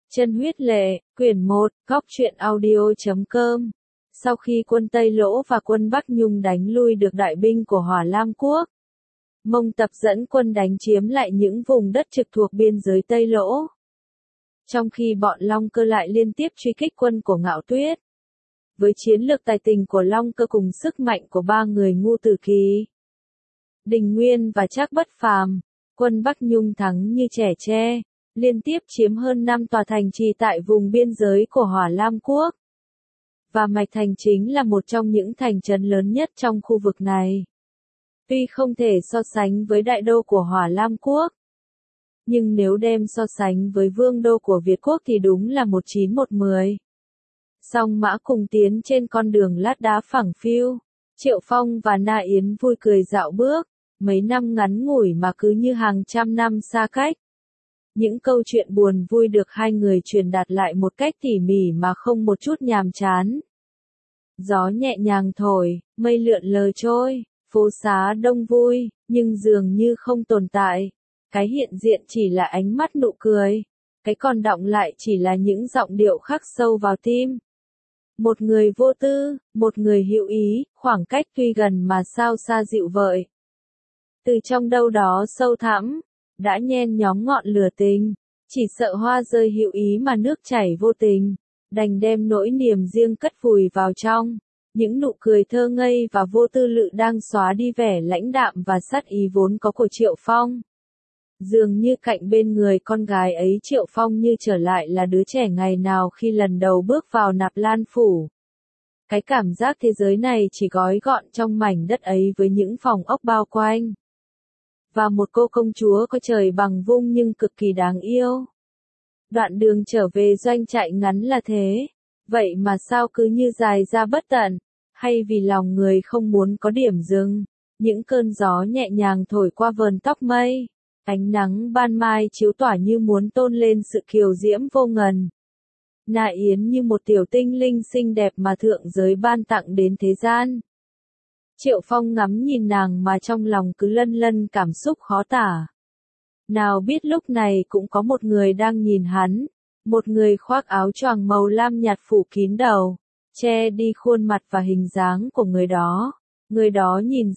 Chân huyết lệ, quyển 1, góc truyện audio.com. Sau khi quân Tây Lỗ và quân Bắc Nhung đánh lui được đại binh của Hỏa Lam Quốc, Mông Tập dẫn quân đánh chiếm lại những vùng đất trực thuộc biên giới Tây Lỗ. Trong khi bọn Long Cơ lại liên tiếp truy kích quân của Ngạo Tuyết. Với chiến lược tài tình của Long Cơ cùng sức mạnh của ba người Ngu Tử Kỳ, Đình Nguyên và Trác Bất Phàm, quân Bắc Nhung thắng như trẻ tre, liên tiếp chiếm hơn 5 tòa thành trì tại vùng biên giới của Hỏa Lam Quốc. Và Mạch Thành chính là một trong những thành trấn lớn nhất trong khu vực này. Tuy không thể so sánh với đại đô của Hỏa Lam Quốc, nhưng nếu đem so sánh với vương đô của Việt Quốc thì đúng là 1-9-1-10. Song Mã cùng tiến trên con đường lát đá phẳng phiu, Triệu Phong và Na Yến vui cười dạo bước, mấy năm ngắn ngủi mà cứ như hàng trăm năm xa cách. Những câu chuyện buồn vui được hai người truyền đạt lại một cách tỉ mỉ mà không một chút nhàm chán. Gió nhẹ nhàng thổi, mây lượn lờ trôi, phố xá đông vui, nhưng dường như không tồn tại. Cái hiện diện chỉ là ánh mắt nụ cười, cái còn đọng lại chỉ là những giọng điệu khắc sâu vào tim. Một người vô tư, một người hữu ý, khoảng cách tuy gần mà sao xa dịu vợi. Từ trong đâu đó sâu thẳm, đã nhen nhóm ngọn lửa tình, chỉ sợ hoa rơi hữu ý mà nước chảy vô tình, đành đem nỗi niềm riêng cất vùi vào trong. Những nụ cười thơ ngây và vô tư lự đang xóa đi vẻ lãnh đạm và sát ý vốn có của Triệu Phong. Dường như cạnh bên người con gái ấy Triệu Phong như trở lại là đứa trẻ ngày nào khi lần đầu bước vào Nạp Lan Phủ. Cái cảm giác thế giới này chỉ gói gọn trong mảnh đất ấy với những phòng ốc bao quanh. Và một cô công chúa có trời bằng vung nhưng cực kỳ đáng yêu. Đoạn đường trở về doanh trại ngắn là thế, vậy mà sao cứ như dài ra bất tận, hay vì lòng người không muốn có điểm dừng. Những cơn gió nhẹ nhàng thổi qua vườn tóc mây, ánh nắng ban mai chiếu tỏa như muốn tôn lên sự kiều diễm vô ngần. Na Yến như một tiểu tinh linh xinh đẹp mà thượng giới ban tặng đến thế gian. Triệu Phong ngắm nhìn nàng mà trong lòng cứ lân lân cảm xúc khó tả. Nào biết lúc này cũng có một người đang nhìn hắn, một người khoác áo choàng màu lam nhạt phủ kín đầu, che đi khuôn mặt và hình dáng của người đó. Người đó nhìn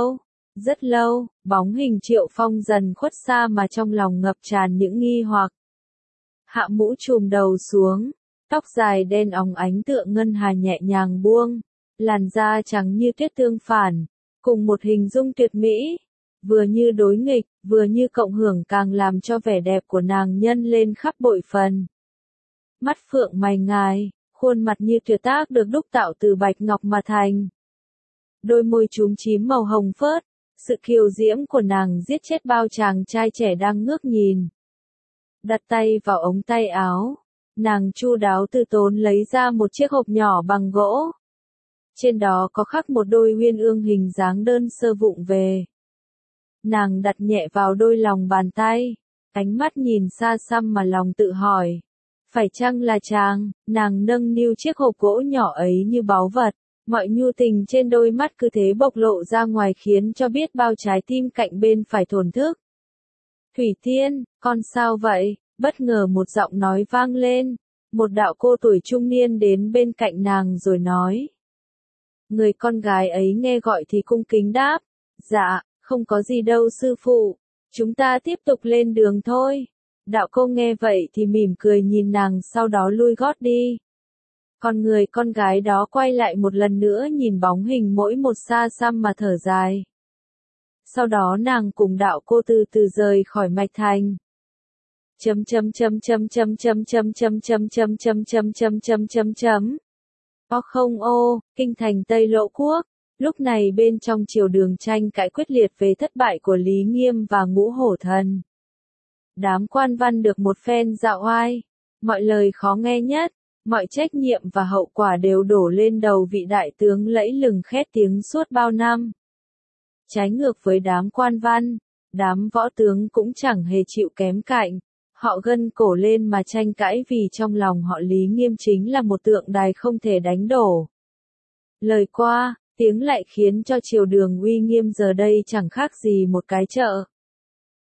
rất lâu, bóng hình Triệu Phong dần khuất xa mà trong lòng ngập tràn những nghi hoặc. Hạ mũ trùm đầu xuống, tóc dài đen óng ánh tựa ngân hà nhẹ nhàng buông. Làn da trắng như tuyết tương phản, cùng một hình dung tuyệt mỹ, vừa như đối nghịch, vừa như cộng hưởng càng làm cho vẻ đẹp của nàng nhân lên khắp bội phần. Mắt phượng mày ngài, khuôn mặt như tuyệt tác được đúc tạo từ bạch ngọc mà thành. Đôi môi chúm chím màu hồng phớt, sự kiều diễm của nàng giết chết bao chàng trai trẻ đang ngước nhìn. Đặt tay vào ống tay áo, nàng chu đáo từ tốn lấy ra một chiếc hộp nhỏ bằng gỗ. Trên đó có khắc một đôi uyên ương hình dáng đơn sơ vụng về. Nàng đặt nhẹ vào đôi lòng bàn tay, ánh mắt nhìn xa xăm mà lòng tự hỏi. Phải chăng là chàng? Nàng nâng niu chiếc hộp gỗ nhỏ ấy như báu vật, mọi nhu tình trên đôi mắt cứ thế bộc lộ ra ngoài khiến cho biết bao trái tim cạnh bên phải thổn thức. Thủy Tiên, con sao vậy? Bất ngờ một giọng nói vang lên, một đạo cô tuổi trung niên đến bên cạnh nàng rồi nói. Người con gái ấy nghe gọi thì cung kính đáp, dạ, không có gì đâu sư phụ, chúng ta tiếp tục lên đường thôi. Đạo cô nghe vậy thì mỉm cười nhìn nàng sau đó lui gót đi. Còn người con gái đó quay lại một lần nữa nhìn bóng hình mỗi một xa xăm mà thở dài. Sau đó nàng cùng đạo cô từ từ rời khỏi Mạch Thành. Không ô, kinh thành Tây Lỗ Quốc, lúc này bên trong triều đường tranh cãi quyết liệt về thất bại của Lý Nghiêm và Ngũ Hổ Thần. Đám quan văn được một phen dạo oai, mọi lời khó nghe nhất, mọi trách nhiệm và hậu quả đều đổ lên đầu vị đại tướng lẫy lừng khét tiếng suốt bao năm. Trái ngược với đám quan văn, đám võ tướng cũng chẳng hề chịu kém cạnh. Họ gân cổ lên mà tranh cãi vì trong lòng họ Lý Nghiêm chính là một tượng đài không thể đánh đổ. Lời qua, tiếng lại khiến cho triều đường uy nghiêm giờ đây chẳng khác gì một cái chợ.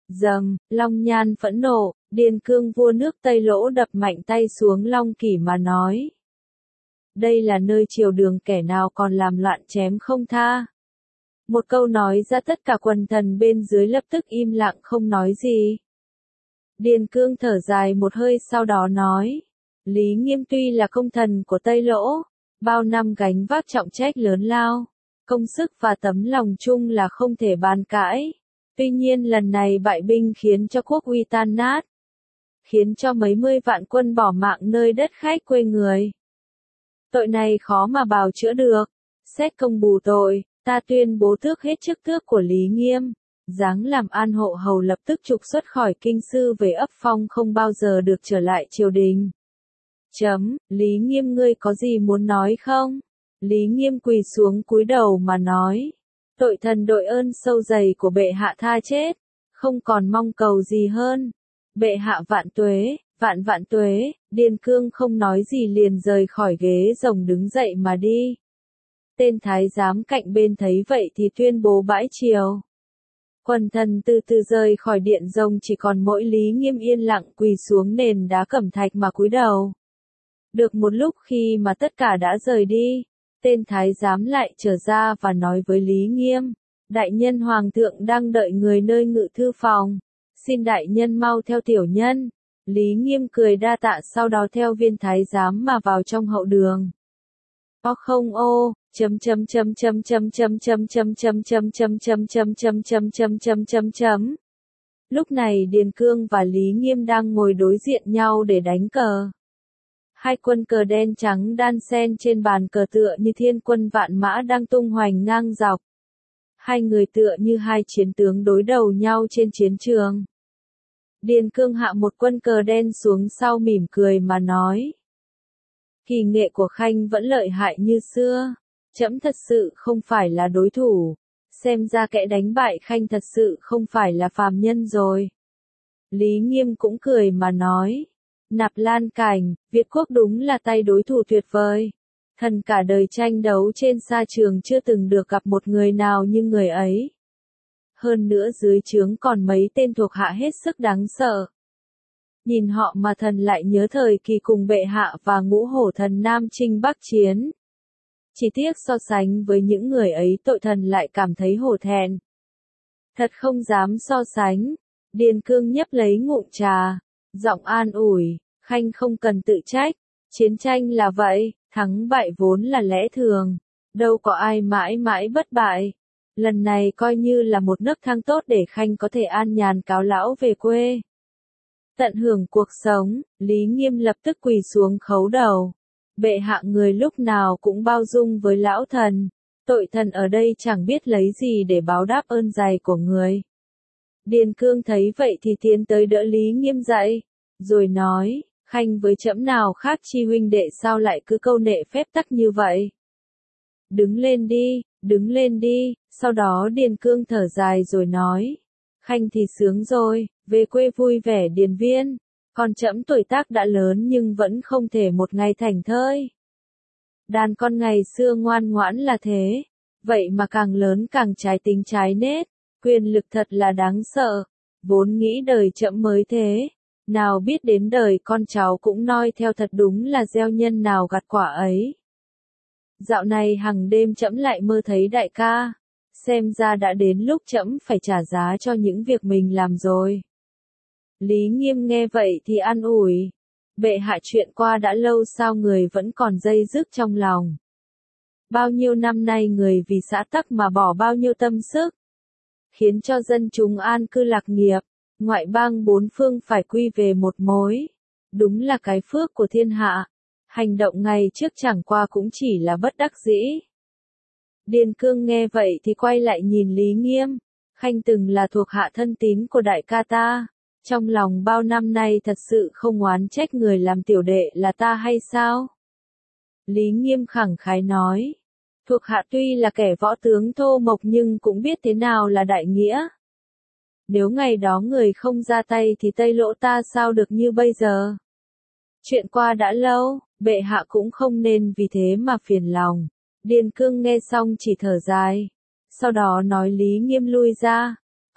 Dầm, Long Nhan phẫn nộ, Điền Cương vua nước Tây Lỗ đập mạnh tay xuống Long Kỷ mà nói. Đây là nơi triều đường, kẻ nào còn làm loạn chém không tha. Một câu nói ra tất cả quần thần bên dưới lập tức im lặng không nói gì. Điền Cương thở dài một hơi sau đó nói. Lý Nghiêm tuy là công thần của Tây Lỗ, bao năm gánh vác trọng trách lớn lao, công sức và tấm lòng chung là không thể bàn cãi. Tuy nhiên lần này bại binh khiến cho quốc uy tan nát, khiến cho mấy mươi vạn quân bỏ mạng nơi đất khách quê người. Tội này khó mà bào chữa được, xét công bù tội, ta tuyên bố tước hết chức tước của Lý Nghiêm, giáng làm an hộ hầu, lập tức trục xuất khỏi kinh sư về ấp phong, không bao giờ được trở lại triều đình. Lý Nghiêm, ngươi có gì muốn nói không? Lý Nghiêm quỳ xuống cúi đầu mà nói. Tội thần đội ơn sâu dày của bệ hạ tha chết, không còn mong cầu gì hơn. Bệ hạ vạn tuế, vạn tuế. Điền Cương không nói gì liền rời khỏi ghế rồng đứng dậy mà đi. Tên thái giám cạnh bên thấy vậy thì tuyên bố bãi triều. Quần thần từ từ rời khỏi điện rồng, chỉ còn mỗi Lý Nghiêm yên lặng quỳ xuống nền đá cẩm thạch mà cúi đầu. Được một lúc khi mà tất cả đã rời đi, tên thái giám lại trở ra và nói với Lý Nghiêm. Đại nhân hoàng thượng đang đợi người nơi ngự thư phòng. Xin đại nhân mau theo tiểu nhân. Lý Nghiêm cười đa tạ, sau đó theo viên thái giám mà vào trong hậu đường. Lúc này Điền Cương và Lý Nghiêm đang ngồi đối diện nhau để đánh cờ. Hai quân cờ đen trắng đan xen trên bàn cờ tựa như thiên quân vạn mã đang tung hoành ngang dọc. Hai người tựa như hai chiến tướng đối đầu nhau trên chiến trường. Điền Cương hạ một quân cờ đen xuống sau mỉm cười mà nói. Kỳ nghệ của Khanh vẫn lợi hại như xưa. Trẫm thật sự không phải là đối thủ. Xem ra kẻ đánh bại Khanh thật sự không phải là phàm nhân rồi. Lý Nghiêm cũng cười mà nói. Nạp Lan Cảnh, Việt quốc đúng là tay đối thủ tuyệt vời. Thần cả đời tranh đấu trên sa trường chưa từng được gặp một người nào như người ấy. Hơn nữa dưới trướng còn mấy tên thuộc hạ hết sức đáng sợ. Nhìn họ mà thần lại nhớ thời kỳ cùng bệ hạ và Ngũ Hổ Thần Nam chinh Bắc chiến. Chỉ tiếc so sánh với những người ấy, tội thần lại cảm thấy hổ thẹn. Thật không dám so sánh. Điền Cương nhấp lấy ngụm trà, giọng an ủi. Khanh không cần tự trách. Chiến tranh là vậy, thắng bại vốn là lẽ thường. Đâu có ai mãi mãi bất bại. Lần này coi như là một nấc thang tốt để Khanh có thể an nhàn cáo lão về quê. Tận hưởng cuộc sống. Lý Nghiêm lập tức quỳ xuống khấu đầu. Bệ hạ người lúc nào cũng bao dung với lão thần. Tội thần ở đây chẳng biết lấy gì để báo đáp ơn dày của người. Điền Cương thấy vậy thì tiến tới đỡ Lý Nghiêm dậy, rồi nói. Khanh với trẫm nào khác chi huynh đệ, sao lại cứ câu nệ phép tắc như vậy? Đứng lên đi. Sau đó Điền Cương thở dài rồi nói. Khanh thì sướng rồi, về quê vui vẻ điền viên. Còn trẫm tuổi tác đã lớn nhưng vẫn không thể một ngày thảnh thơi. Đàn con ngày xưa ngoan ngoãn là thế, vậy mà càng lớn càng trái tính trái nết, quyền lực thật là đáng sợ. Vốn nghĩ đời trẫm mới thế, nào biết đến đời con cháu cũng noi theo, thật đúng là gieo nhân nào gặt quả ấy. Dạo này hằng đêm trẫm lại mơ thấy đại ca, xem ra đã đến lúc trẫm phải trả giá cho những việc mình làm rồi. Lý Nghiêm nghe vậy thì an ủi. Bệ hạ, chuyện qua đã lâu sao người vẫn còn dây dứt trong lòng. Bao nhiêu năm nay người vì xã tắc mà bỏ bao nhiêu tâm sức, khiến cho dân chúng an cư lạc nghiệp, ngoại bang bốn phương phải quy về một mối. Đúng là cái phước của thiên hạ. Hành động ngày trước chẳng qua cũng chỉ là bất đắc dĩ. Điền Cương nghe vậy thì quay lại nhìn Lý Nghiêm. Khanh từng là thuộc hạ thân tín của đại ca ta. Trong lòng bao năm nay thật sự không oán trách người làm tiểu đệ là ta hay sao? Lý Nghiêm khẳng khái nói. Thuộc hạ tuy là kẻ võ tướng thô mộc nhưng cũng biết thế nào là đại nghĩa. Nếu ngày đó người không ra tay thì Tây Lỗ ta sao được như bây giờ? Chuyện qua đã lâu, bệ hạ cũng không nên vì thế mà phiền lòng. Điền Cương nghe xong chỉ thở dài. Sau đó nói Lý Nghiêm lui ra.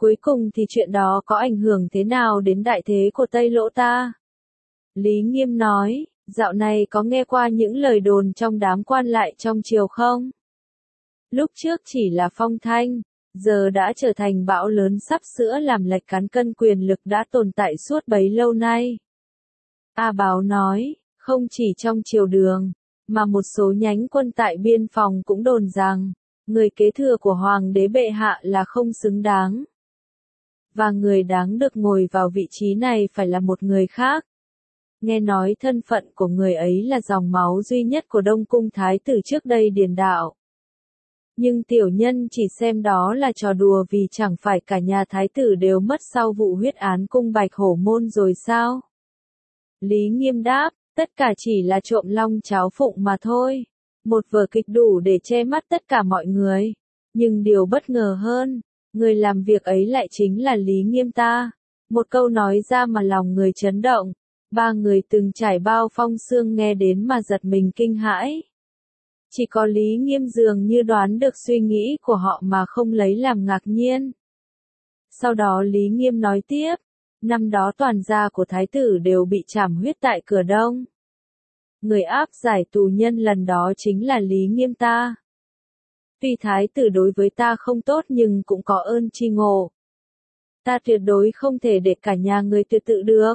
Cuối cùng thì chuyện đó có ảnh hưởng thế nào đến đại thế của Tây Lỗ ta? Lý Nghiêm nói, dạo này có nghe qua những lời đồn trong đám quan lại trong triều không? Lúc trước chỉ là phong thanh, giờ đã trở thành bão lớn sắp sửa làm lệch cán cân quyền lực đã tồn tại suốt bấy lâu nay. A Báo nói, không chỉ trong triều đường, mà một số nhánh quân tại biên phòng cũng đồn rằng, người kế thừa của Hoàng đế bệ hạ là không xứng đáng. Và người đáng được ngồi vào vị trí này phải là một người khác. Nghe nói thân phận của người ấy là dòng máu duy nhất của Đông Cung Thái tử trước đây Điền Đạo. Nhưng tiểu nhân chỉ xem đó là trò đùa vì chẳng phải cả nhà Thái tử đều mất sau vụ huyết án cung Bạch Hổ Môn rồi sao? Lý Nghiêm đáp, tất cả chỉ là trộm long cháo phụng mà thôi. Một vở kịch đủ để che mắt tất cả mọi người. Nhưng điều bất ngờ hơn, người làm việc ấy lại chính là Lý Nghiêm ta. Một câu nói ra mà lòng người chấn động. Ba người từng trải bao phong sương nghe đến mà giật mình kinh hãi. Chỉ có Lý Nghiêm dường như đoán được suy nghĩ của họ mà không lấy làm ngạc nhiên. Sau đó Lý Nghiêm nói tiếp, năm đó toàn gia của Thái tử đều bị trảm huyết tại cửa Đông. Người áp giải tù nhân lần đó chính là Lý Nghiêm ta. Tuy Thái tử đối với ta không tốt nhưng cũng có ơn tri ngộ. Ta tuyệt đối không thể để cả nhà người tuyệt tự được.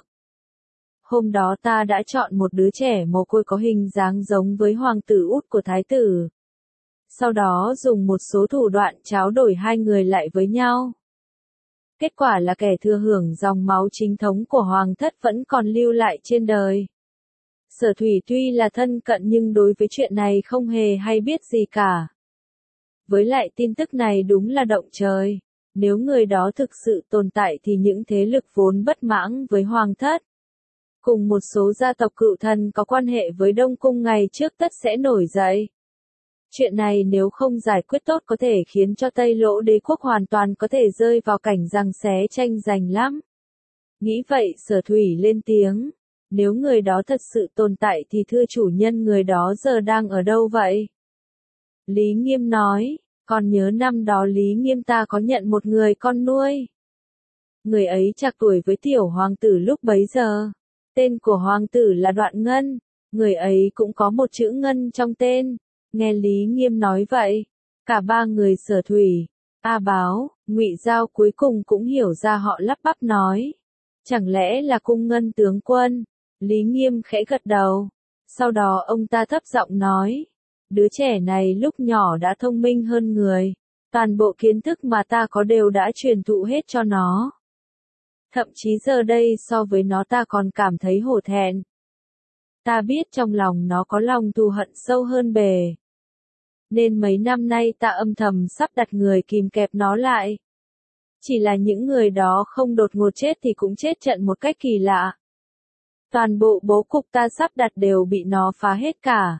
Hôm đó ta đã chọn một đứa trẻ mồ côi có hình dáng giống với hoàng tử út của Thái tử. Sau đó dùng một số thủ đoạn tráo đổi hai người lại với nhau. Kết quả là kẻ thừa hưởng dòng máu chính thống của hoàng thất vẫn còn lưu lại trên đời. Sở Thủy tuy là thân cận nhưng đối với chuyện này không hề hay biết gì cả. Với lại tin tức này đúng là động trời. Nếu người đó thực sự tồn tại thì những thế lực vốn bất mãn với hoàng thất, cùng một số gia tộc cựu thần có quan hệ với Đông Cung ngày trước tất sẽ nổi dậy. Chuyện này nếu không giải quyết tốt có thể khiến cho Tây Lỗ đế quốc hoàn toàn có thể rơi vào cảnh giằng xé tranh giành lắm. Nghĩ vậy Sở Thủy lên tiếng, nếu người đó thật sự tồn tại thì thưa chủ nhân người đó giờ đang ở đâu vậy? Lý Nghiêm nói, còn nhớ năm đó Lý Nghiêm ta có nhận một người con nuôi. Người ấy trạc tuổi với tiểu hoàng tử lúc bấy giờ. Tên của hoàng tử là Đoạn Ngân, người ấy cũng có một chữ Ngân trong tên. Nghe Lý Nghiêm nói vậy, cả ba người Sở Thủy, A Báo, Ngụy Giao cuối cùng cũng hiểu ra họ lắp bắp nói. Chẳng lẽ là Cung Ngân tướng quân? Lý Nghiêm khẽ gật đầu. Sau đó ông ta thấp giọng nói, đứa trẻ này lúc nhỏ đã thông minh hơn người. Toàn bộ kiến thức mà ta có đều đã truyền thụ hết cho nó. Thậm chí giờ đây so với nó ta còn cảm thấy hổ thẹn. Ta biết trong lòng nó có lòng thù hận sâu hơn bề. Nên mấy năm nay ta âm thầm sắp đặt người kìm kẹp nó lại. Chỉ là những người đó không đột ngột chết thì cũng chết trận một cách kỳ lạ. Toàn bộ bố cục ta sắp đặt đều bị nó phá hết cả.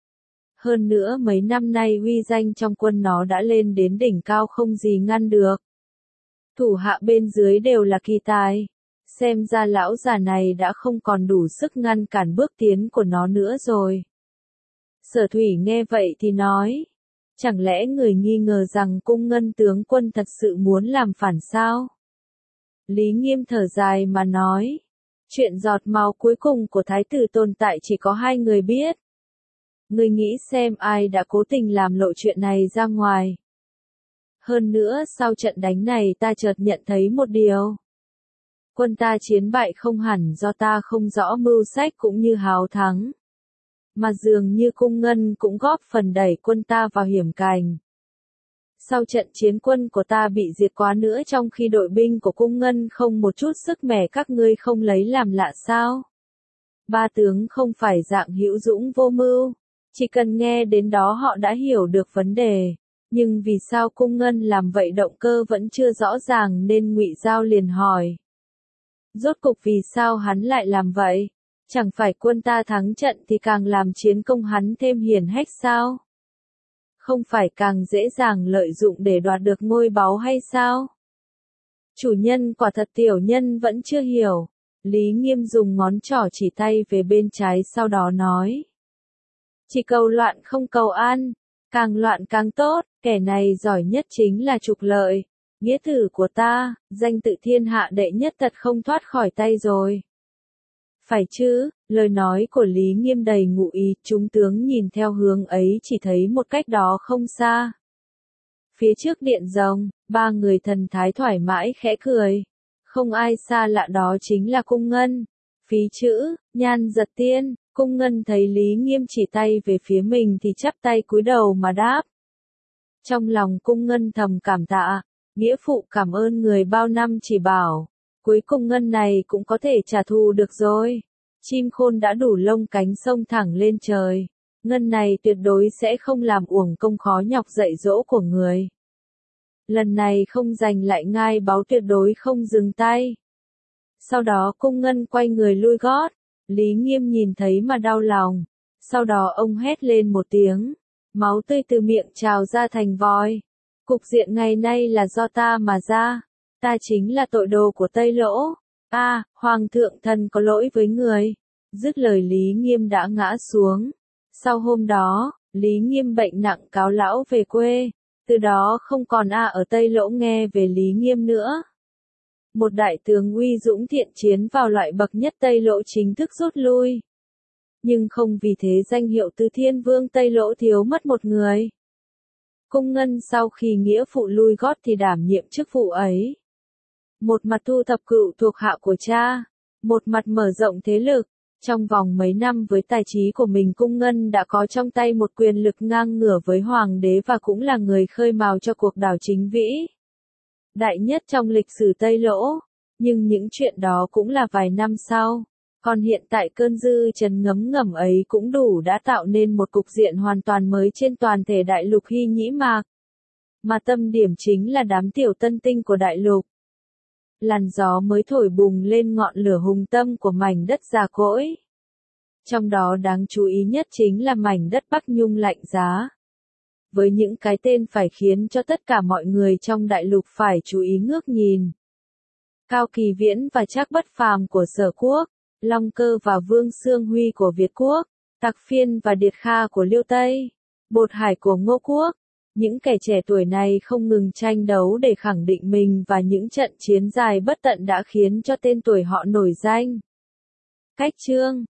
Hơn nữa mấy năm nay uy danh trong quân nó đã lên đến đỉnh cao không gì ngăn được. Thủ hạ bên dưới đều là kỳ tài. Xem ra lão già này đã không còn đủ sức ngăn cản bước tiến của nó nữa rồi. Sở Thủy nghe vậy thì nói. Chẳng lẽ người nghi ngờ rằng Cung Ngân tướng quân thật sự muốn làm phản sao? Lý Nghiêm thở dài mà nói. Chuyện giọt máu cuối cùng của Thái tử tồn tại chỉ có hai người biết. Người nghĩ xem ai đã cố tình làm lộ chuyện này ra ngoài. Hơn nữa sau trận đánh này ta chợt nhận thấy một điều. Quân ta chiến bại không hẳn do ta không rõ mưu sách cũng như hào thắng. Mà dường như Cung Ngân cũng góp phần đẩy quân ta vào hiểm cảnh. Sau trận chiến quân của ta bị diệt quá nữa trong khi đội binh của Cung Ngân không một chút sức mẻ các ngươi không lấy làm lạ sao? Ba tướng không phải dạng hữu dũng vô mưu. Chỉ cần nghe đến đó họ đã hiểu được vấn đề. Nhưng vì sao Cung Ngân làm vậy động cơ vẫn chưa rõ ràng nên Ngụy Giao liền hỏi. Rốt cục vì sao hắn lại làm vậy? Chẳng phải quân ta thắng trận thì càng làm chiến công hắn thêm hiển hách sao? Không phải càng dễ dàng lợi dụng để đoạt được ngôi báu hay sao? Chủ nhân quả thật tiểu nhân vẫn chưa hiểu. Lý Nghiêm dùng ngón trỏ chỉ tay về bên trái sau đó nói. Chỉ cầu loạn không cầu an, càng loạn càng tốt, kẻ này giỏi nhất chính là trục lợi. Nghĩa tử của ta, danh tự thiên hạ đệ nhất thật không thoát khỏi tay rồi. Phải chứ, lời nói của Lý Nghiêm đầy ngụ ý, chúng tướng nhìn theo hướng ấy chỉ thấy một cách đó không xa. Phía trước điện rồng, ba người thần thái thoải mái khẽ cười. Không ai xa lạ đó chính là Cung Ngân. Phí chữ, Nhan Giật Tiên, Cung Ngân thấy Lý Nghiêm chỉ tay về phía mình thì chắp tay cúi đầu mà đáp. Trong lòng Cung Ngân thầm cảm tạ, nghĩa phụ cảm ơn người bao năm chỉ bảo. Cuối cùng Ngân này cũng có thể trả thù được rồi. Chim khôn đã đủ lông cánh xông thẳng lên trời. Ngân này tuyệt đối sẽ không làm uổng công khó nhọc dạy dỗ của người. Lần này không giành lại ngai báu tuyệt đối không dừng tay. Sau đó Cung Ngân quay người lui gót. Lý Nghiêm nhìn thấy mà đau lòng. Sau đó ông hét lên một tiếng. Máu tươi từ miệng trào ra thành vòi. Cục diện ngày nay là do ta mà ra. Ta chính là tội đồ của Tây Lỗ. Hoàng thượng thần có lỗi với người. Dứt lời Lý Nghiêm đã ngã xuống. Sau hôm đó, Lý Nghiêm bệnh nặng cáo lão về quê. Từ đó không còn ở Tây Lỗ nghe về Lý Nghiêm nữa. Một đại tướng uy dũng thiện chiến vào loại bậc nhất Tây Lỗ chính thức rút lui. Nhưng không vì thế danh hiệu Từ Thiên Vương Tây Lỗ thiếu mất một người. Cung Ngân sau khi nghĩa phụ lui gót thì đảm nhiệm chức vụ ấy. Một mặt thu thập cựu thuộc hạ của cha, một mặt mở rộng thế lực. Trong vòng mấy năm với tài trí của mình Cung Ngân đã có trong tay một quyền lực ngang ngửa với hoàng đế và cũng là người khơi mào cho cuộc đảo chính vĩ đại nhất trong lịch sử Tây Lỗ. Nhưng những chuyện đó cũng là vài năm sau. Còn hiện tại cơn dư chấn ngấm ngầm ấy cũng đủ đã tạo nên một cục diện hoàn toàn mới trên toàn thể đại lục Hy Nhĩ Mạc. Mà tâm điểm chính là đám tiểu tân tinh của đại lục. Làn gió mới thổi bùng lên ngọn lửa hùng tâm của mảnh đất già cỗi. Trong đó đáng chú ý nhất chính là mảnh đất Bắc Nhung lạnh giá. Với những cái tên phải khiến cho tất cả mọi người trong đại lục phải chú ý ngước nhìn. Cao Kỳ Viễn và Trác Bất Phàm của Sở Quốc, Long Cơ và Vương Xương Huy của Việt Quốc, Tặc Phiên và Điệt Kha của Liêu Tây, Bột Hải của Ngô Quốc. Những kẻ trẻ tuổi này không ngừng tranh đấu để khẳng định mình và những trận chiến dài bất tận đã khiến cho tên tuổi họ nổi danh. Cách chương